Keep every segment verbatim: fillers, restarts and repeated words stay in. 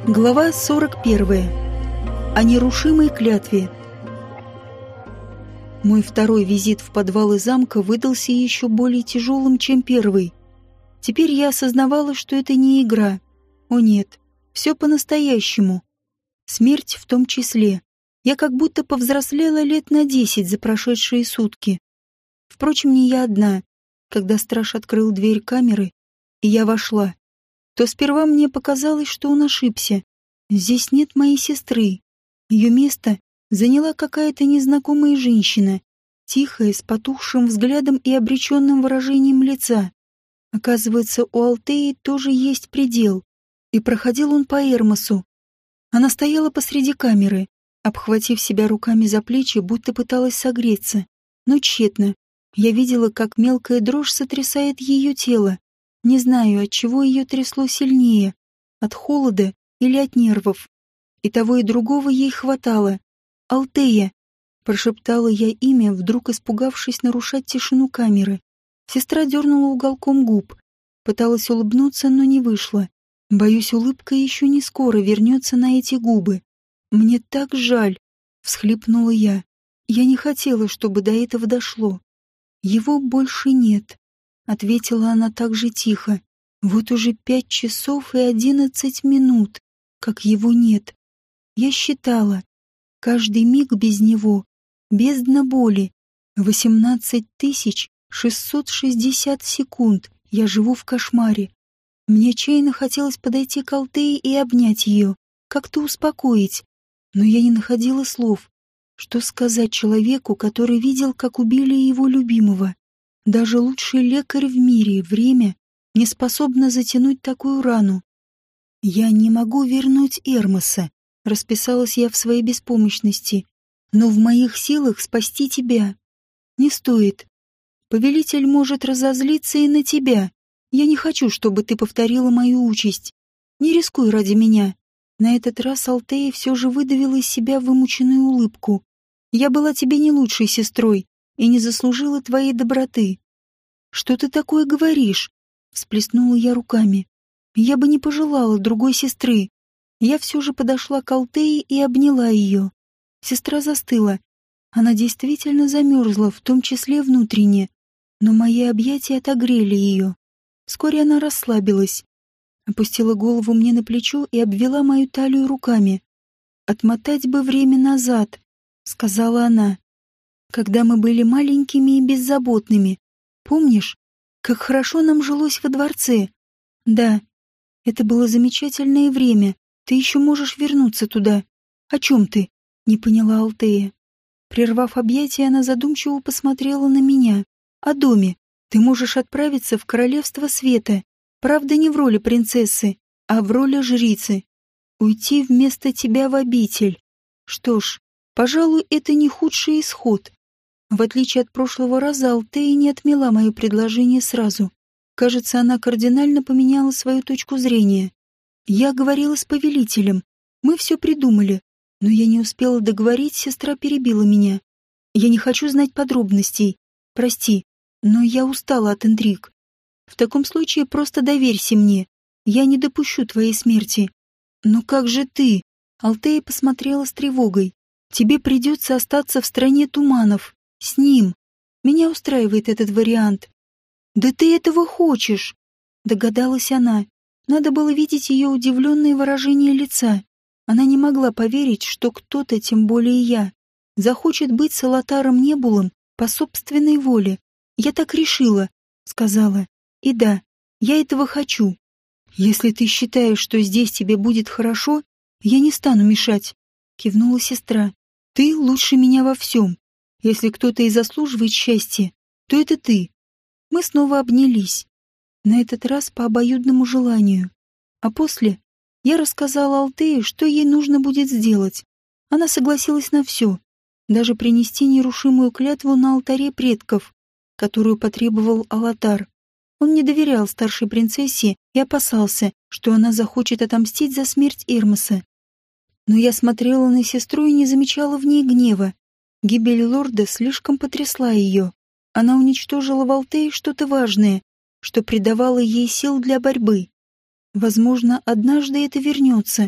Глава сорок первая. О нерушимой клятве. Мой второй визит в подвалы замка выдался еще более тяжелым, чем первый. Теперь я осознавала, что это не игра. О нет, все по-настоящему. Смерть в том числе. Я как будто повзрослела лет на десять за прошедшие сутки. Впрочем, не я одна. Когда страж открыл дверь камеры, и я вошла, то сперва мне показалось, что он ошибся. Здесь нет моей сестры. Ее место заняла какая-то незнакомая женщина, тихая, с потухшим взглядом и обреченным выражением лица. Оказывается, у Алтеи тоже есть предел, и проходил он по Эрмосу. Она стояла посреди камеры, обхватив себя руками за плечи, будто пыталась согреться, но тщетно. Я видела, как мелкая дрожь сотрясает ее тело. Не знаю, от чего ее трясло сильнее, от холода или от нервов. И того, и другого ей хватало. «Алтея!» — прошептала я имя, вдруг испугавшись нарушать тишину камеры. Сестра дернула уголком губ, пыталась улыбнуться, но не вышло. Боюсь, улыбка еще не скоро вернется на эти губы. «Мне так жаль!» — всхлипнула я. Я не хотела, чтобы до этого дошло. «Его больше нет», — ответила она так же тихо. «Вот уже пять часов и одиннадцать минут, как его нет. Я считала, каждый миг без него — бездна боли. Восемнадцать тысяч шестьсот шестьдесят секунд я живу в кошмаре. Мне отчаянно хотелось подойти к Алтее и обнять ее, как-то успокоить, но я не находила слов. Что сказать человеку, который видел, как убили его любимого? Даже лучший лекарь в мире, время, не способно затянуть такую рану. «Я не могу вернуть Эрмоса», — расписалась я в своей беспомощности, «но в моих силах спасти тебя. Не стоит. Повелитель может разозлиться и на тебя. Я не хочу, чтобы ты повторила мою участь. Не рискуй ради меня». На этот раз Алтея все же выдавила из себя вымученную улыбку. «Я была тебе не лучшей сестрой и не заслужила твоей доброты». «Что ты такое говоришь?» — всплеснула я руками. «Я бы не пожелала другой сестры». Я все же подошла к Алтее и обняла ее. Сестра застыла. Она действительно замерзла, в том числе внутренне, но мои объятия отогрели ее. Вскоре она расслабилась, опустила голову мне на плечо и обвела мою талию руками. «Отмотать бы время назад», — сказала она. «Когда мы были маленькими и беззаботными. Помнишь, как хорошо нам жилось во дворце? Да, это было замечательное время. Ты еще можешь вернуться туда. О чем ты?» — не поняла Алтея. Прервав объятия, она задумчиво посмотрела на меня. «О доме. Ты можешь отправиться в Королевство Света. Правда, не в роли принцессы, а в роли жрицы. Уйти вместо тебя в обитель. Что ж, пожалуй, это не худший исход». В отличие от прошлого раза, Алтея не отмела мое предложение сразу. Кажется, она кардинально поменяла свою точку зрения. Я говорила с повелителем. Мы все придумали. Но я не успела договорить, сестра перебила меня. «Я не хочу знать подробностей. Прости, но я устала от интриг. В таком случае просто доверься мне. Я не допущу твоей смерти». «Но как же ты?» Алтея посмотрела с тревогой. «Тебе придется остаться в стране туманов. С ним. Меня устраивает этот вариант». «Да ты этого хочешь!» Догадалась она. Надо было видеть ее удивленное выражение лица. Она не могла поверить, что кто-то, тем более я, захочет быть с Алатаром Небулом по собственной воле. «Я так решила», — сказала. «И да, я этого хочу. Если ты считаешь, что здесь тебе будет хорошо, я не стану мешать», — кивнула сестра. «Ты лучше меня во всем. Если кто-то и заслуживает счастья, то это ты». Мы снова обнялись. На этот раз по обоюдному желанию. А после я рассказала Алтее, что ей нужно будет сделать. Она согласилась на все, даже принести нерушимую клятву на алтаре предков, которую потребовал Алатар. Он не доверял старшей принцессе и опасался, что она захочет отомстить за смерть Эрмоса. Но я смотрела на сестру и не замечала в ней гнева. Гибель лорда слишком потрясла ее. Она уничтожила в Алтее что-то важное, что придавало ей сил для борьбы. Возможно, однажды это вернется,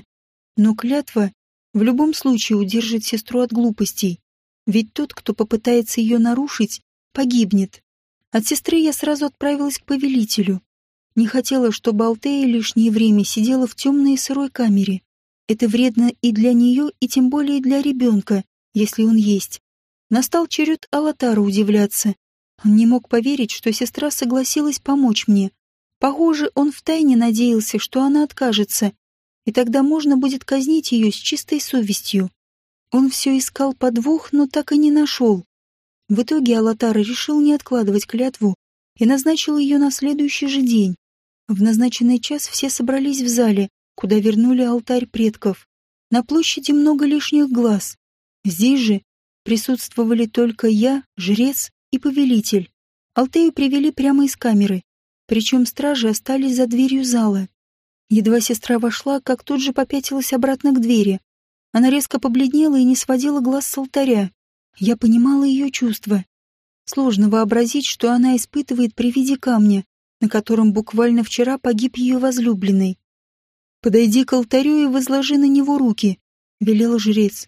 Но клятва в любом случае удержит сестру от глупостей, ведь тот, кто попытается ее нарушить, погибнет. От сестры я сразу отправилась к повелителю. Не хотела, чтобы Алтея лишнее время сидела в темной и сырой камере. Это вредно и для нее, и тем более для ребенка, если он есть. Настал черед Алатара удивляться. Он не мог поверить, что сестра согласилась помочь мне. Похоже, он втайне надеялся, что она откажется, и тогда можно будет казнить ее с чистой совестью. Он все искал подвох, но так и не нашел. В итоге Алатар решил не откладывать клятву и назначил ее на следующий же день. В назначенный час все собрались в зале, куда вернули алтарь предков. На площади много лишних глаз. Здесь же присутствовали только я, жрец и повелитель. Алтею привели прямо из камеры, причем стражи остались за дверью зала. Едва сестра вошла, как тут же попятилась обратно к двери. Она резко побледнела и не сводила глаз с алтаря. Я понимала ее чувства. Сложно вообразить, что она испытывает при виде камня, на котором буквально вчера погиб ее возлюбленный. «Подойди к алтарю и возложи на него руки», — велел жрец.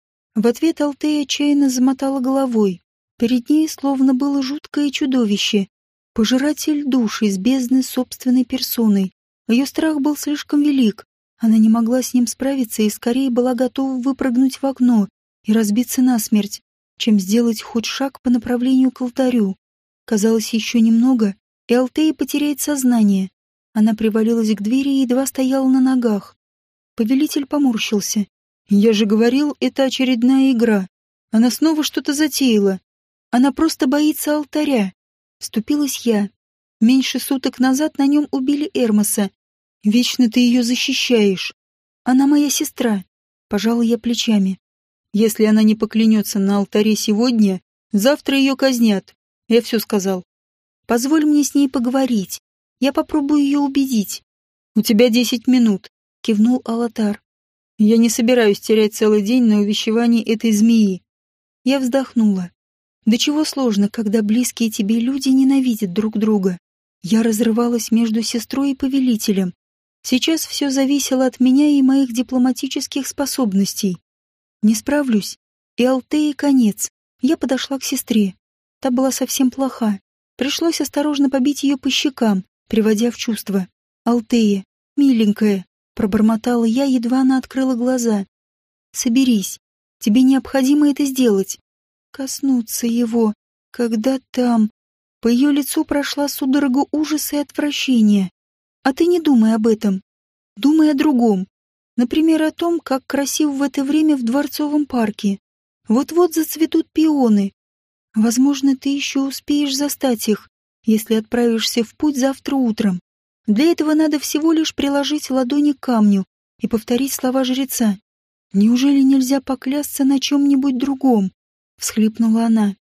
В ответ Алтея отчаянно замотала головой. Перед ней словно было жуткое чудовище, пожиратель душ из бездны собственной персоной. Ее страх был слишком велик. Она не могла с ним справиться и скорее была готова выпрыгнуть в окно и разбиться насмерть, чем сделать хоть шаг по направлению к алтарю. Казалось, еще немного, и Алтея потеряет сознание. Она привалилась к двери и едва стояла на ногах. Повелитель поморщился. «Я же говорил, это очередная игра. Она снова что-то затеяла. Она просто боится алтаря». Вступилась я. Меньше суток назад на нем убили Эрмоса. Вечно ты ее защищаешь. Она моя сестра. Пожала я плечами. Если она не поклянется на алтаре сегодня, завтра ее казнят. Я все сказал. Позволь мне с ней поговорить. Я попробую ее убедить. У тебя десять минут, кивнул Алатар. Я не собираюсь терять целый день на увещевании этой змеи. Я вздохнула. Да чего сложно, когда близкие тебе люди ненавидят друг друга. Я разрывалась между сестрой и повелителем. Сейчас все зависело от меня и моих дипломатических способностей. Не справлюсь, и Алтее конец. Я подошла к сестре. Та была совсем плоха. Пришлось осторожно побить ее по щекам, приводя в чувство. «Алтея, миленькая», — пробормотала я, едва она открыла глаза. «Соберись. Тебе необходимо это сделать. Коснуться его, когда там...» По ее лицу прошла судорога ужаса и отвращения. А ты не думай об этом. Думай о другом. Например, о том, как красиво в это время в Дворцовом парке. Вот-вот зацветут пионы. Возможно, ты еще успеешь застать их, если отправишься в путь завтра утром. Для этого надо всего лишь приложить ладони к камню и повторить слова жреца. «Неужели нельзя поклясться на чем-нибудь другом?» — всхлипнула она.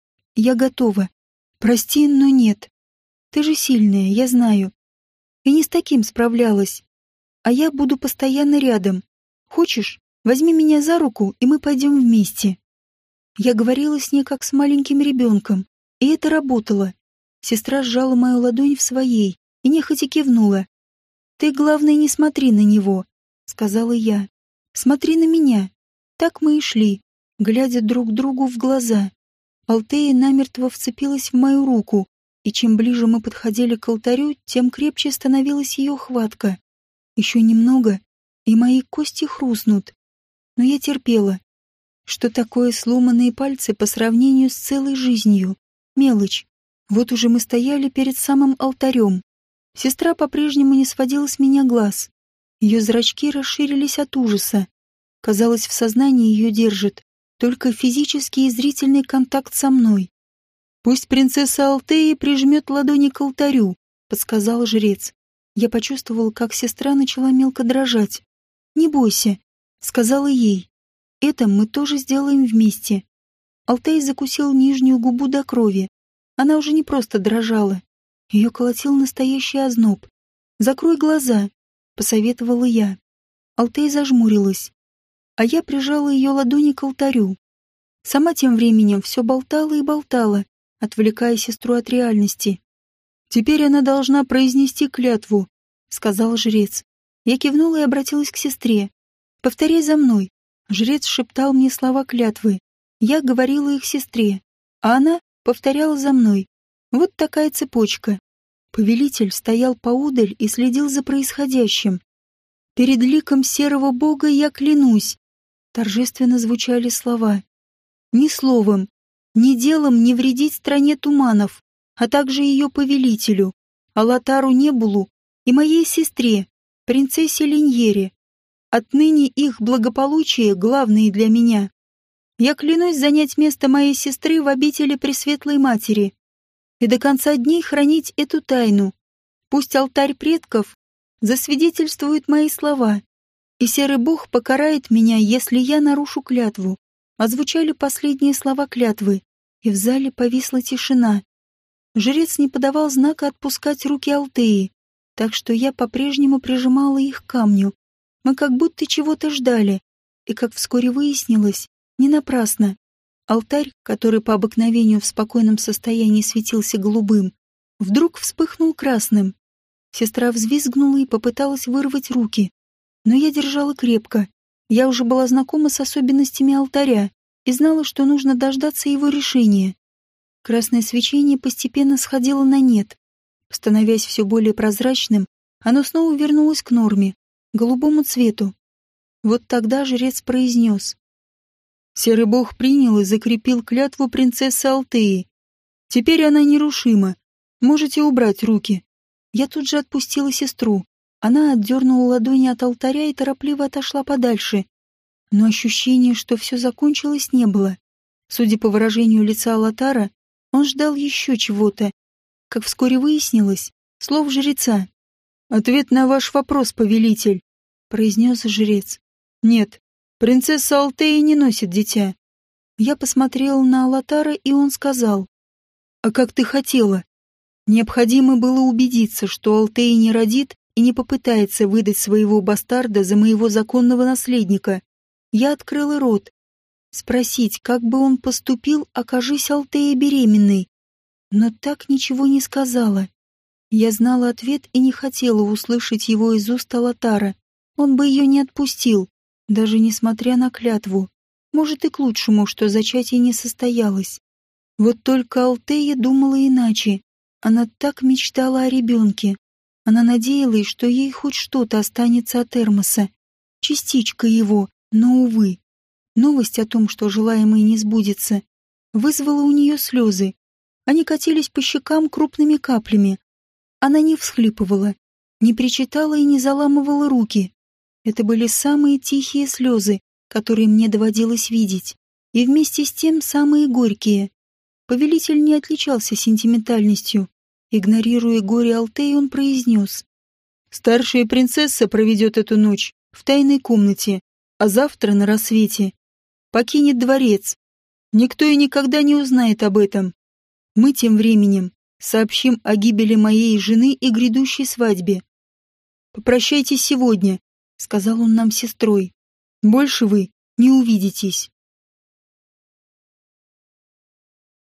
«Я готова. Прости, но нет. Ты же сильная, я знаю. И не с таким справлялась. А я буду постоянно рядом. Хочешь, возьми меня за руку, и мы пойдем вместе». Я говорила с ней как с маленьким ребенком, и это работало. Сестра сжала мою ладонь в своей и нехотя кивнула. «Ты, главное, не смотри на него», — сказала я. «Смотри на меня». Так мы и шли, глядя друг другу в глаза. Алтея намертво вцепилась в мою руку, и чем ближе мы подходили к алтарю, тем крепче становилась ее хватка. Еще немного, и мои кости хрустнут. Но я терпела. Что такое сломанные пальцы по сравнению с целой жизнью? Мелочь. Вот уже мы стояли перед самым алтарем. Сестра по-прежнему не сводила с меня глаз. Ее зрачки расширились от ужаса. Казалось, в сознании ее держит только физический и зрительный контакт со мной. «Пусть принцесса Алтея прижмет ладони к алтарю», — подсказал жрец. Я почувствовал, как сестра начала мелко дрожать. «Не бойся», — сказала ей. «Это мы тоже сделаем вместе». Алтей закусил нижнюю губу до крови. Она уже не просто дрожала. Ее колотил настоящий озноб. «Закрой глаза», — посоветовала я. Алтей зажмурилась, а я прижала ее ладони к алтарю. Сама тем временем все болтала и болтала, отвлекая сестру от реальности. «Теперь она должна произнести клятву», — сказал жрец. Я кивнула и обратилась к сестре. Повторяй за мной». Жрец шептал мне слова клятвы. Я говорила их сестре, а она повторяла за мной. Вот такая цепочка. Повелитель стоял поодаль и следил за происходящим. «Перед ликом серого бога я клянусь», — торжественно звучали слова. «Ни словом, ни делом не вредить стране туманов, а также ее повелителю, Алатару Небулу и моей сестре, принцессе Линьере. Отныне их благополучие главное для меня. Я клянусь занять место моей сестры в обители Пресветлой Матери и до конца дней хранить эту тайну. Пусть алтарь предков засвидетельствует мои слова, и серый бог покарает меня, если я нарушу клятву». Озвучали последние слова клятвы, и в зале повисла тишина. Жрец не подавал знака отпускать руки Алтеи, так что я по-прежнему прижимала их к камню. Мы как будто чего-то ждали, и, как вскоре выяснилось, не напрасно. Алтарь, который по обыкновению в спокойном состоянии светился голубым, вдруг вспыхнул красным. Сестра взвизгнула и попыталась вырвать руки, но я держала крепко. Я уже была знакома с особенностями алтаря и знала, что нужно дождаться его решения. Красное свечение постепенно сходило на нет. Становясь все более прозрачным, оно снова вернулось к норме, голубому цвету. Вот тогда жрец произнес: «Серый бог принял и закрепил клятву принцессы Алтеи. Теперь она нерушима. Можете убрать руки». Я тут же отпустила сестру. Она отдернула ладони от алтаря и торопливо отошла подальше. Но ощущения, что все закончилось, не было. Судя по выражению лица Алатара, он ждал еще чего-то. Как вскоре выяснилось, слов жреца. «Ответ на ваш вопрос, повелитель», — произнес жрец. «Нет, принцесса Алтея не носит дитя». Я посмотрела на Алатара, и он сказал: «А как ты хотела?» Необходимо было убедиться, что Алтея не родит и не попытается выдать своего бастарда за моего законного наследника. Я открыла рот. Спросить, как бы он поступил, окажись Алтея беременной. Но так ничего не сказала. Я знала ответ и не хотела услышать его из уст Алатара. Он бы ее не отпустил, даже несмотря на клятву. Может, и к лучшему, что зачатие не состоялось. Вот только Алтея думала иначе. Она так мечтала о ребенке. Она надеялась, что ей хоть что-то останется от Эрмоса. Частичка его, но, увы. Новость о том, что желаемое не сбудется, вызвала у нее слезы. Они катились по щекам крупными каплями. Она не всхлипывала, не причитала и не заламывала руки. Это были самые тихие слезы, которые мне доводилось видеть, и вместе с тем самые горькие. Повелитель не отличался сентиментальностью. Игнорируя горе Алтеи, он произнес: «Старшая принцесса проведет эту ночь в тайной комнате, а завтра на рассвете покинет дворец. Никто и никогда не узнает об этом. Мы тем временем сообщим о гибели моей жены и грядущей свадьбе. Попрощайтесь сегодня», — сказал он нам с сестрой. «Больше вы не увидитесь».